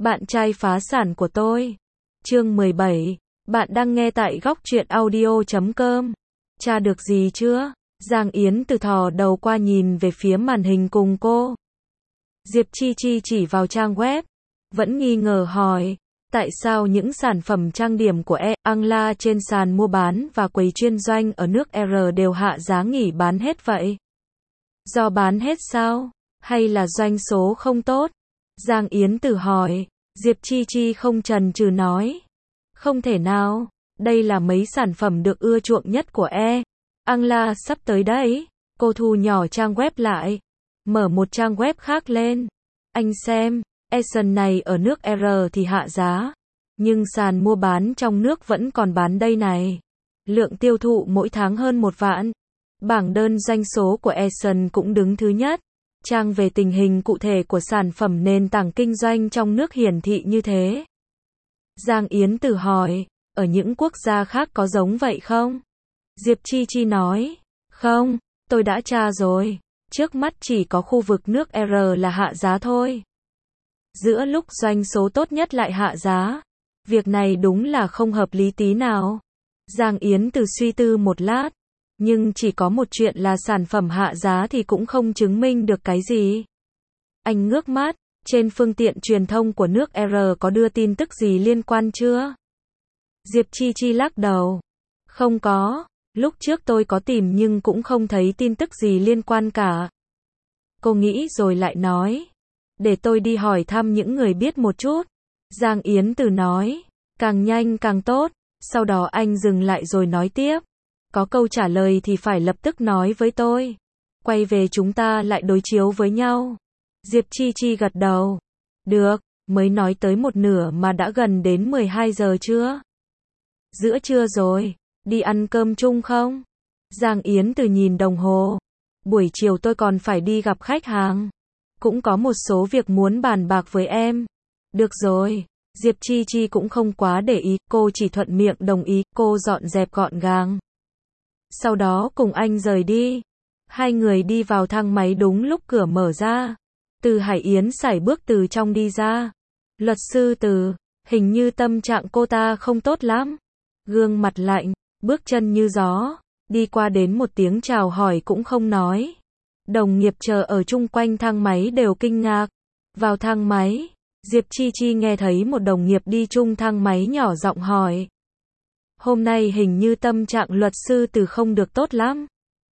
bạn trai phá sản của tôi. Chương 17. Bạn đang nghe tại góc truyện audio.com. Tra được gì chưa? Giang Yến từ thò đầu qua nhìn về phía màn hình cùng cô. Diệp Chi Chi chỉ vào trang web, vẫn nghi ngờ hỏi, tại sao những sản phẩm trang điểm của Angla trên sàn mua bán và quầy chuyên doanh ở nước R đều hạ giá nghỉ bán hết vậy? Do bán hết sao? Hay là doanh số không tốt? Giang Yến từ hỏi. Diệp Chi Chi không chần chừ nói, không thể nào, đây là mấy sản phẩm được ưa chuộng nhất của Angla sắp tới đấy. Cô thu nhỏ trang web lại, mở một trang web khác lên. Anh xem, Essence này ở nước R thì hạ giá, nhưng sàn mua bán trong nước vẫn còn bán đây này. Lượng tiêu thụ mỗi tháng hơn 1 vạn. Bảng đơn doanh số của Essence cũng đứng thứ nhất. Trang về tình hình cụ thể của sản phẩm nền tảng kinh doanh trong nước hiển thị như thế. Giang Yến từ hỏi, ở những quốc gia khác có giống vậy không? Diệp Chi Chi nói, không, tôi đã tra rồi, trước mắt chỉ có khu vực nước R là hạ giá thôi. Giữa lúc doanh số tốt nhất lại hạ giá, việc này đúng là không hợp lý tí nào. Giang Yến từ suy tư một lát, nhưng chỉ có một chuyện là sản phẩm hạ giá thì cũng không chứng minh được cái gì. Anh ngước mắt, trên phương tiện truyền thông của nước R có đưa tin tức gì liên quan chưa? Diệp Chi Chi lắc đầu. Không có, lúc trước tôi có tìm nhưng cũng không thấy tin tức gì liên quan cả. Cô nghĩ rồi lại nói, để tôi đi hỏi thăm những người biết một chút. Giang Yến từ nói, càng nhanh càng tốt. Sau đó anh dừng lại rồi nói tiếp, có câu trả lời thì phải lập tức nói với tôi. Quay về chúng ta lại đối chiếu với nhau. Diệp Chi Chi gật đầu. Được, mới nói tới một nửa mà đã gần đến 12 giờ chưa? Giữa trưa rồi, đi ăn cơm chung không? Giang Yến từ nhìn đồng hồ. Buổi chiều tôi còn phải đi gặp khách hàng. Cũng có một số việc muốn bàn bạc với em. Được rồi. Diệp Chi Chi cũng không quá để ý, cô chỉ thuận miệng đồng ý, cô dọn dẹp gọn gàng. Sau đó cùng anh rời đi. Hai người đi vào thang máy đúng lúc cửa mở ra. Từ Hải Yến sải bước từ trong đi ra. Luật sư Từ, hình như tâm trạng cô ta không tốt lắm. Gương mặt lạnh, bước chân như gió, đi qua đến một tiếng chào hỏi cũng không nói. Đồng nghiệp chờ ở chung quanh thang máy đều kinh ngạc. Vào thang máy, Diệp Chi Chi nghe thấy một đồng nghiệp đi chung thang máy nhỏ giọng hỏi. Hôm nay hình như tâm trạng luật sư Từ không được tốt lắm.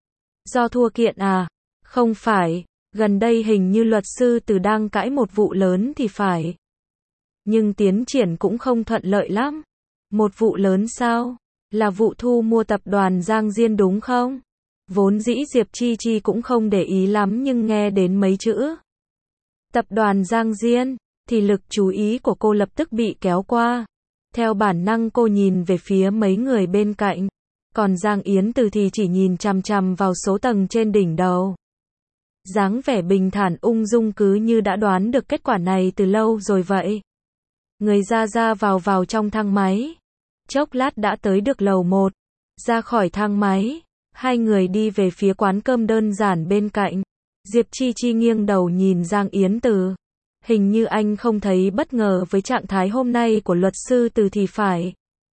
Do thua kiện à? Không phải, gần đây hình như luật sư Từ đang cãi một vụ lớn thì phải. Nhưng tiến triển cũng không thuận lợi lắm. Một vụ lớn sao? Là vụ thu mua tập đoàn Giang Diên đúng không? Vốn dĩ Diệp Chi Chi cũng không để ý lắm nhưng nghe đến mấy chữ tập đoàn Giang Diên, thì lực chú ý của cô lập tức bị kéo qua. Theo bản năng cô nhìn về phía mấy người bên cạnh. Còn Giang Yến Từ thì chỉ nhìn chằm chằm vào số tầng trên đỉnh đầu. Dáng vẻ bình thản ung dung cứ như đã đoán được kết quả này từ lâu rồi vậy. Người ra vào trong thang máy. Chốc lát đã tới được lầu 1. Ra khỏi thang máy, hai người đi về phía quán cơm đơn giản bên cạnh. Diệp Chi Chi nghiêng đầu nhìn Giang Yến Từ. Hình như anh không thấy bất ngờ với trạng thái hôm nay của luật sư Từ thì phải.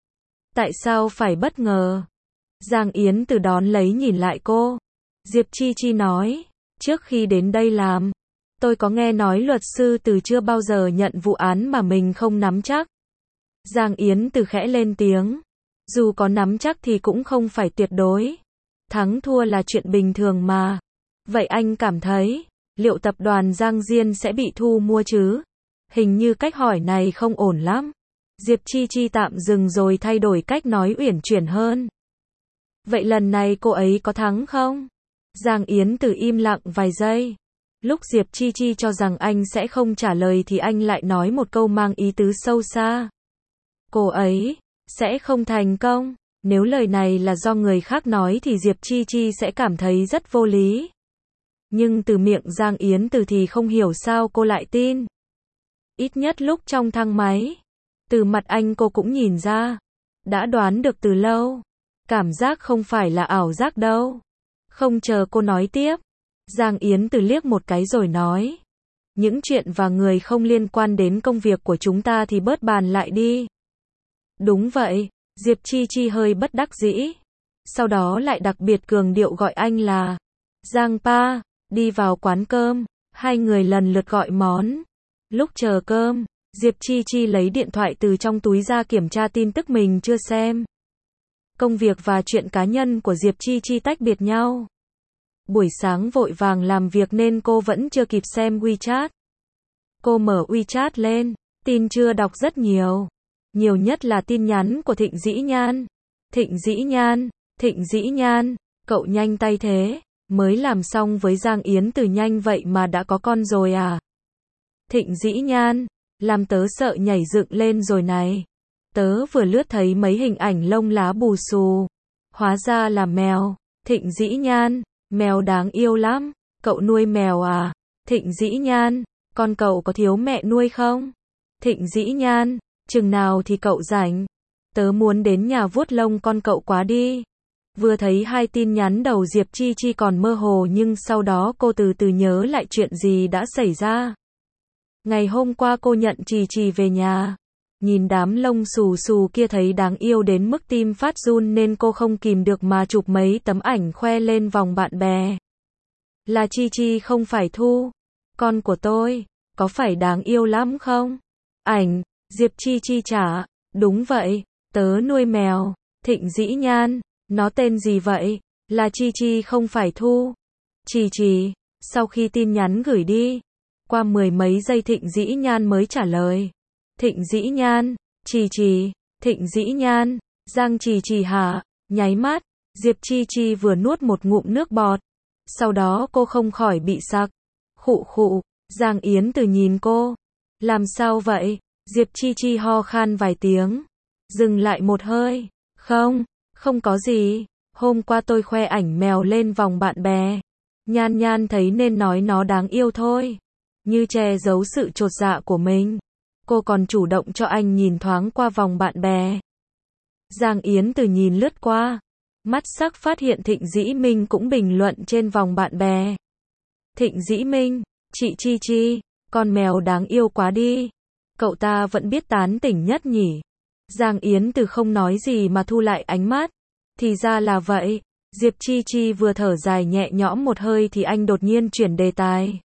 Tại sao phải bất ngờ? Giang Yến Từ đón lấy nhìn lại cô. Diệp Chi Chi nói, trước khi đến đây làm, tôi có nghe nói luật sư Từ chưa bao giờ nhận vụ án mà mình không nắm chắc. Giang Yến Từ khẽ lên tiếng. Dù có nắm chắc thì cũng không phải tuyệt đối. Thắng thua là chuyện bình thường mà. Vậy anh cảm thấy, liệu tập đoàn Giang Diên sẽ bị thu mua chứ? Hình như cách hỏi này không ổn lắm. Diệp Chi Chi tạm dừng rồi thay đổi cách nói uyển chuyển hơn. Vậy lần này cô ấy có thắng không? Giang Yến Từ im lặng vài giây. Lúc Diệp Chi Chi cho rằng anh sẽ không trả lời thì anh lại nói một câu mang ý tứ sâu xa. Cô ấy sẽ không thành công. Nếu lời này là do người khác nói thì Diệp Chi Chi sẽ cảm thấy rất vô lý. Nhưng từ miệng Giang Yến Từ thì không hiểu sao cô lại tin. Ít nhất lúc trong thang máy, từ mặt anh cô cũng nhìn ra. Đã đoán được từ lâu. Cảm giác không phải là ảo giác đâu. Không chờ cô nói tiếp, Giang Yến Từ liếc một cái rồi nói. Những chuyện và người không liên quan đến công việc của chúng ta thì bớt bàn lại đi. Đúng vậy, Diệp Chi Chi hơi bất đắc dĩ. Sau đó lại đặc biệt cường điệu gọi anh là Giang Pa, đi vào quán cơm, hai người lần lượt gọi món. Lúc chờ cơm, Diệp Chi Chi lấy điện thoại từ trong túi ra kiểm tra tin tức mình chưa xem. Công việc và chuyện cá nhân của Diệp Chi Chi tách biệt nhau. Buổi sáng vội vàng làm việc nên cô vẫn chưa kịp xem WeChat. Cô mở WeChat lên, tin chưa đọc rất nhiều. Nhiều nhất là tin nhắn của Thịnh Dĩ Nhan. Thịnh Dĩ Nhan, Thịnh Dĩ Nhan, cậu nhanh tay thế, mới làm xong với Giang Yến Từ nhanh vậy mà đã có con rồi à? Thịnh Dĩ Nhan, làm tớ sợ nhảy dựng lên rồi này. Tớ vừa lướt thấy mấy hình ảnh lông lá bù xù. Hóa ra là mèo. Thịnh Dĩ Nhan, mèo đáng yêu lắm. Cậu nuôi mèo à? Thịnh Dĩ Nhan, con cậu có thiếu mẹ nuôi không? Thịnh Dĩ Nhan, chừng nào thì cậu rảnh? Tớ muốn đến nhà vuốt lông con cậu quá đi. Vừa thấy hai tin nhắn đầu Diệp Chi Chi còn mơ hồ nhưng sau đó cô từ từ nhớ lại chuyện gì đã xảy ra. Ngày hôm qua cô nhận Trì Trì về nhà. Nhìn đám lông xù xù kia thấy đáng yêu đến mức tim phát run nên cô không kìm được mà chụp mấy tấm ảnh khoe lên vòng bạn bè. Là Chi Chi không phải Thu. Con của tôi, có phải đáng yêu lắm không? Ảnh, Diệp Chi Chi trả. Đúng vậy, tớ nuôi mèo. Thịnh Dĩ Nhan, nó tên gì vậy? Là Chi Chi không phải Thu. Trì Trì, sau khi tin nhắn gửi đi, qua mười mấy giây Thịnh Dĩ Nhan mới trả lời. Thịnh Dĩ Nhan, Trì Trì, Thịnh Dĩ Nhan, Giang Trì Trì hả? Nháy mắt, Diệp Chi Chi vừa nuốt một ngụm nước bọt. Sau đó cô không khỏi bị sặc. Khụ khụ, Giang Yến Từ nhìn cô. Làm sao vậy? Diệp Chi Chi ho khan vài tiếng. Dừng lại một hơi. Không có gì. Hôm qua tôi khoe ảnh mèo lên vòng bạn bè. Nhan Nhan thấy nên nói nó đáng yêu thôi. Như che giấu sự chột dạ của mình. Cô còn chủ động cho anh nhìn thoáng qua vòng bạn bè. Giang Yến Từ nhìn lướt qua. Mắt sắc phát hiện Thịnh Dĩ Minh cũng bình luận trên vòng bạn bè. Thịnh Dĩ Minh, chị Chi Chi, con mèo đáng yêu quá đi. Cậu ta vẫn biết tán tỉnh nhất nhỉ. Giang Yến Từ không nói gì mà thu lại ánh mắt. Thì ra là vậy. Diệp Chi Chi vừa thở dài nhẹ nhõm một hơi thì anh đột nhiên chuyển đề tài.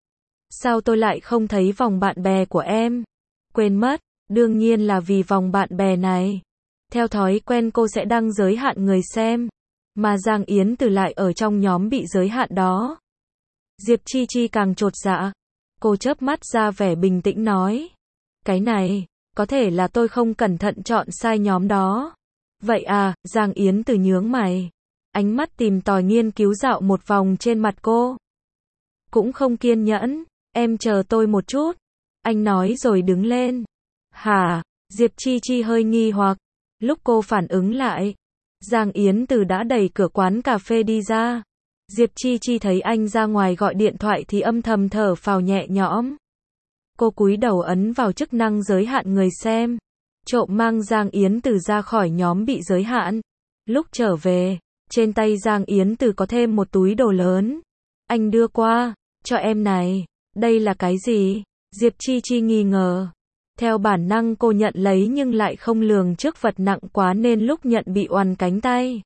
Sao tôi lại không thấy vòng bạn bè của em? Quên mất, đương nhiên là vì vòng bạn bè này. Theo thói quen cô sẽ đăng giới hạn người xem. Mà Giang Yến Từ lại ở trong nhóm bị giới hạn đó. Diệp Chi Chi càng chột dạ. Cô chớp mắt ra vẻ bình tĩnh nói. Cái này, có thể là tôi không cẩn thận chọn sai nhóm đó. Vậy à, Giang Yến Từ nhướng mày. Ánh mắt tìm tòi nghiên cứu dạo một vòng trên mặt cô. Cũng không kiên nhẫn, em chờ tôi một chút. Anh nói rồi đứng lên. Hả? Diệp Chi Chi hơi nghi hoặc. Lúc cô phản ứng lại, Giang Yến Từ đã đẩy cửa quán cà phê đi ra. Diệp Chi Chi thấy anh ra ngoài gọi điện thoại thì âm thầm thở phào nhẹ nhõm. Cô cúi đầu ấn vào chức năng giới hạn người xem. Trộm mang Giang Yến Từ ra khỏi nhóm bị giới hạn. Lúc trở về, trên tay Giang Yến Từ có thêm một túi đồ lớn. Anh đưa qua, cho em này. Đây là cái gì? Diệp Chi Chi nghi ngờ. Theo bản năng cô nhận lấy nhưng lại không lường trước vật nặng quá nên lúc nhận bị oằn cánh tay.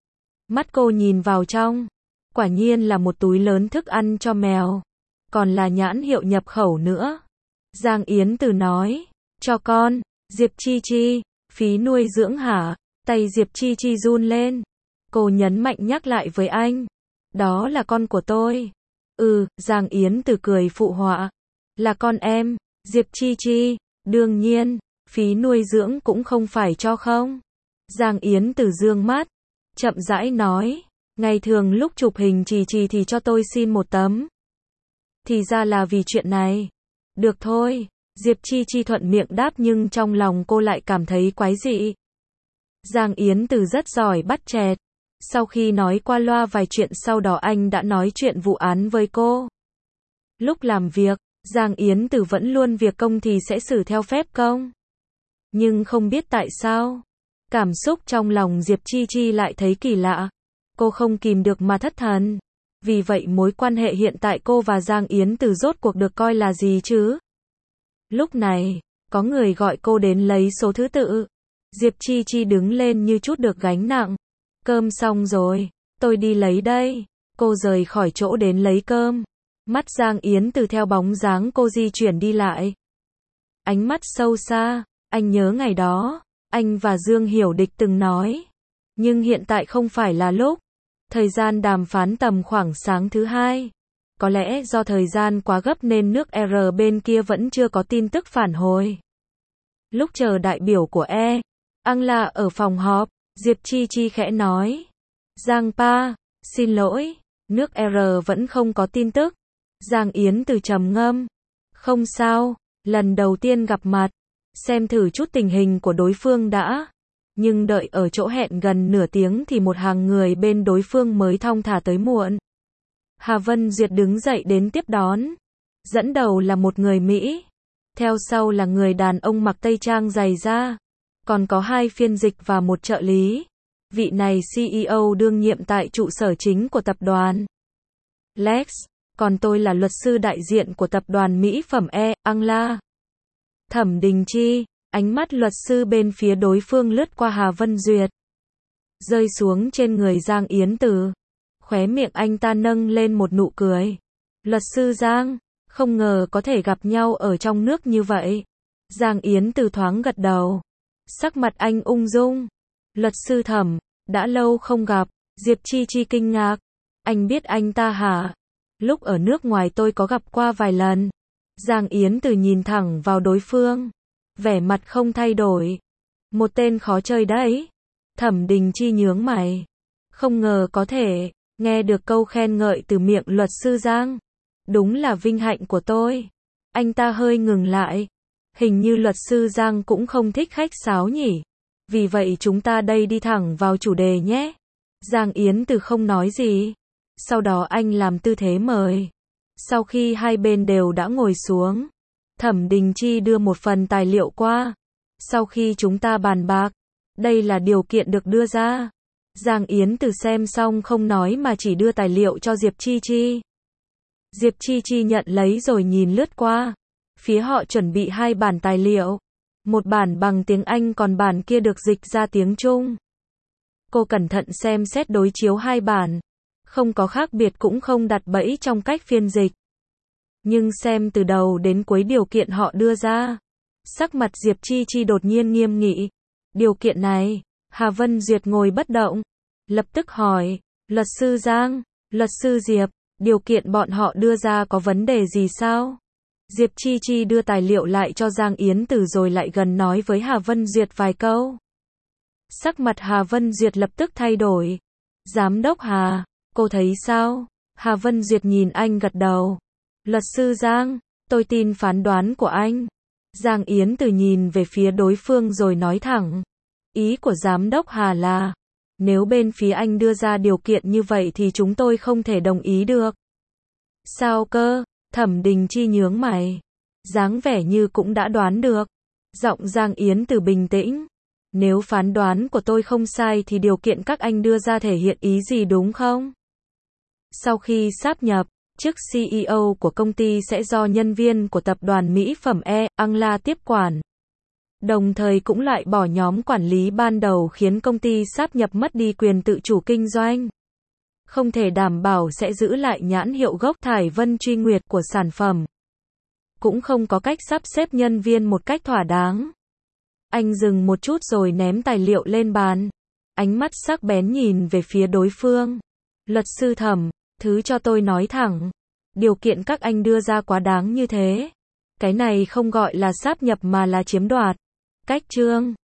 Mắt cô nhìn vào trong. Quả nhiên là một túi lớn thức ăn cho mèo. Còn là nhãn hiệu nhập khẩu nữa. Giang Yến Từ nói. Cho con. Diệp Chi Chi. Phí nuôi dưỡng hả? Tay Diệp Chi Chi run lên. Cô nhấn mạnh nhắc lại với anh. Đó là con của tôi. Giang Yến Từ cười phụ họa. Là con em. Diệp Chi Chi. Đương nhiên, phí nuôi dưỡng cũng không phải cho không. Giang Yến Từ dương mắt. Chậm rãi nói. Ngày thường lúc chụp hình Trì Trì thì cho tôi xin một tấm. Thì ra là vì chuyện này. Được thôi. Diệp Chi Chi thuận miệng đáp nhưng trong lòng cô lại cảm thấy quái dị. Giang Yến Từ rất giỏi bắt chẹt. Sau khi nói qua loa vài chuyện sau đó anh đã nói chuyện vụ án với cô. Lúc làm việc, Giang Yến Từ vẫn luôn việc công thì sẽ xử theo phép công. Nhưng không biết tại sao, cảm xúc trong lòng Diệp Chi Chi lại thấy kỳ lạ. Cô không kìm được mà thất thần. Vì vậy mối quan hệ hiện tại cô và Giang Yến Từ rốt cuộc được coi là gì chứ? Lúc này, có người gọi cô đến lấy số thứ tự. Diệp Chi Chi đứng lên như chút được gánh nặng. Cơm xong rồi, tôi đi lấy đây. Cô rời khỏi chỗ đến lấy cơm. Mắt Giang Yến Từ theo bóng dáng cô di chuyển đi lại. Ánh mắt sâu xa, anh nhớ ngày đó, anh và Dương Hiểu Địch từng nói. Nhưng hiện tại không phải là lúc. Thời gian đàm phán tầm khoảng sáng thứ hai. Có lẽ do thời gian quá gấp nên nước R bên kia vẫn chưa có tin tức phản hồi. Lúc chờ đại biểu của Angla ở phòng họp, Diệp Chi Chi khẽ nói. Giang Pa, xin lỗi, nước R vẫn không có tin tức. Giang Yến Từ trầm ngâm. Không sao, lần đầu tiên gặp mặt, xem thử chút tình hình của đối phương đã. Nhưng đợi ở chỗ hẹn gần nửa tiếng thì một hàng người bên đối phương mới thong thả tới muộn. Hà Vân Duyệt đứng dậy đến tiếp đón. Dẫn đầu là một người Mỹ. Theo sau là người đàn ông mặc tây trang dày da. Còn có 2 phiên dịch và một trợ lý. Vị này CEO đương nhiệm tại trụ sở chính của tập đoàn Lex. Còn tôi là luật sư đại diện của tập đoàn mỹ phẩm Angla. Thẩm Đình Chi. Ánh mắt luật sư bên phía đối phương lướt qua Hà Vân Duyệt, rơi xuống trên người Giang Yến Từ. Khóe miệng anh ta nâng lên một nụ cười. Luật sư Giang, không ngờ có thể gặp nhau ở trong nước như vậy. Giang Yến Từ thoáng gật đầu. Sắc mặt anh ung dung. Luật sư Thẩm, đã lâu không gặp. Diệp Chi Chi kinh ngạc. Anh biết anh ta hả? Lúc ở nước ngoài tôi có gặp qua vài lần. Giang Yến Từ nhìn thẳng vào đối phương. Vẻ mặt không thay đổi. Một tên khó chơi đấy. Thẩm Đình Chi nhướng mày. Không ngờ có thể nghe được câu khen ngợi từ miệng luật sư Giang. Đúng là vinh hạnh của tôi. Anh ta hơi ngừng lại. Hình như luật sư Giang cũng không thích khách sáo nhỉ. Vì vậy chúng ta đây đi thẳng vào chủ đề nhé. Giang Yến Từ không nói gì. Sau đó anh làm tư thế mời. Sau khi hai bên đều đã ngồi xuống, Thẩm Đình Chi đưa một phần tài liệu qua. Sau khi chúng ta bàn bạc, đây là điều kiện được đưa ra. Giang Yến Từ xem xong không nói mà chỉ đưa tài liệu cho Diệp Chi Chi. Diệp Chi Chi nhận lấy rồi nhìn lướt qua. Phía họ chuẩn bị 2 bản tài liệu. Một bản bằng tiếng Anh còn bản kia được dịch ra tiếng Trung. Cô cẩn thận xem xét đối chiếu 2 bản. Không có khác biệt cũng không đặt bẫy trong cách phiên dịch. Nhưng xem từ đầu đến cuối điều kiện họ đưa ra. Sắc mặt Diệp Chi Chi đột nhiên nghiêm nghị. Điều kiện này, Hà Vân Duyệt ngồi bất động. Lập tức hỏi, luật sư Giang, luật sư Diệp, điều kiện bọn họ đưa ra có vấn đề gì sao? Diệp Chi Chi đưa tài liệu lại cho Giang Yến Từ rồi lại gần nói với Hà Vân Duyệt vài câu. Sắc mặt Hà Vân Duyệt lập tức thay đổi. Giám đốc Hà, cô thấy sao? Hà Vân Duyệt nhìn anh gật đầu. Luật sư Giang, tôi tin phán đoán của anh. Giang Yến Từ nhìn về phía đối phương rồi nói thẳng. Ý của giám đốc Hà là, nếu bên phía anh đưa ra điều kiện như vậy thì chúng tôi không thể đồng ý được. Sao cơ? Thẩm Đình Chi nhướng mày. Dáng vẻ như cũng đã đoán được. Giọng Giang Yến Từ bình tĩnh. Nếu phán đoán của tôi không sai thì điều kiện các anh đưa ra thể hiện ý gì đúng không? Sau khi sáp nhập, chức CEO của công ty sẽ do nhân viên của tập đoàn mỹ phẩm Angla tiếp quản. Đồng thời cũng loại bỏ nhóm quản lý ban đầu khiến công ty sáp nhập mất đi quyền tự chủ kinh doanh. Không thể đảm bảo sẽ giữ lại nhãn hiệu gốc Thải Vân Truy Nguyệt của sản phẩm. Cũng không có cách sắp xếp nhân viên một cách thỏa đáng. Anh dừng một chút rồi ném tài liệu lên bàn. Ánh mắt sắc bén nhìn về phía đối phương. Luật sư Thẩm, thứ cho tôi nói thẳng. Điều kiện các anh đưa ra quá đáng như thế. Cái này không gọi là sáp nhập mà là chiếm đoạt. Cách chương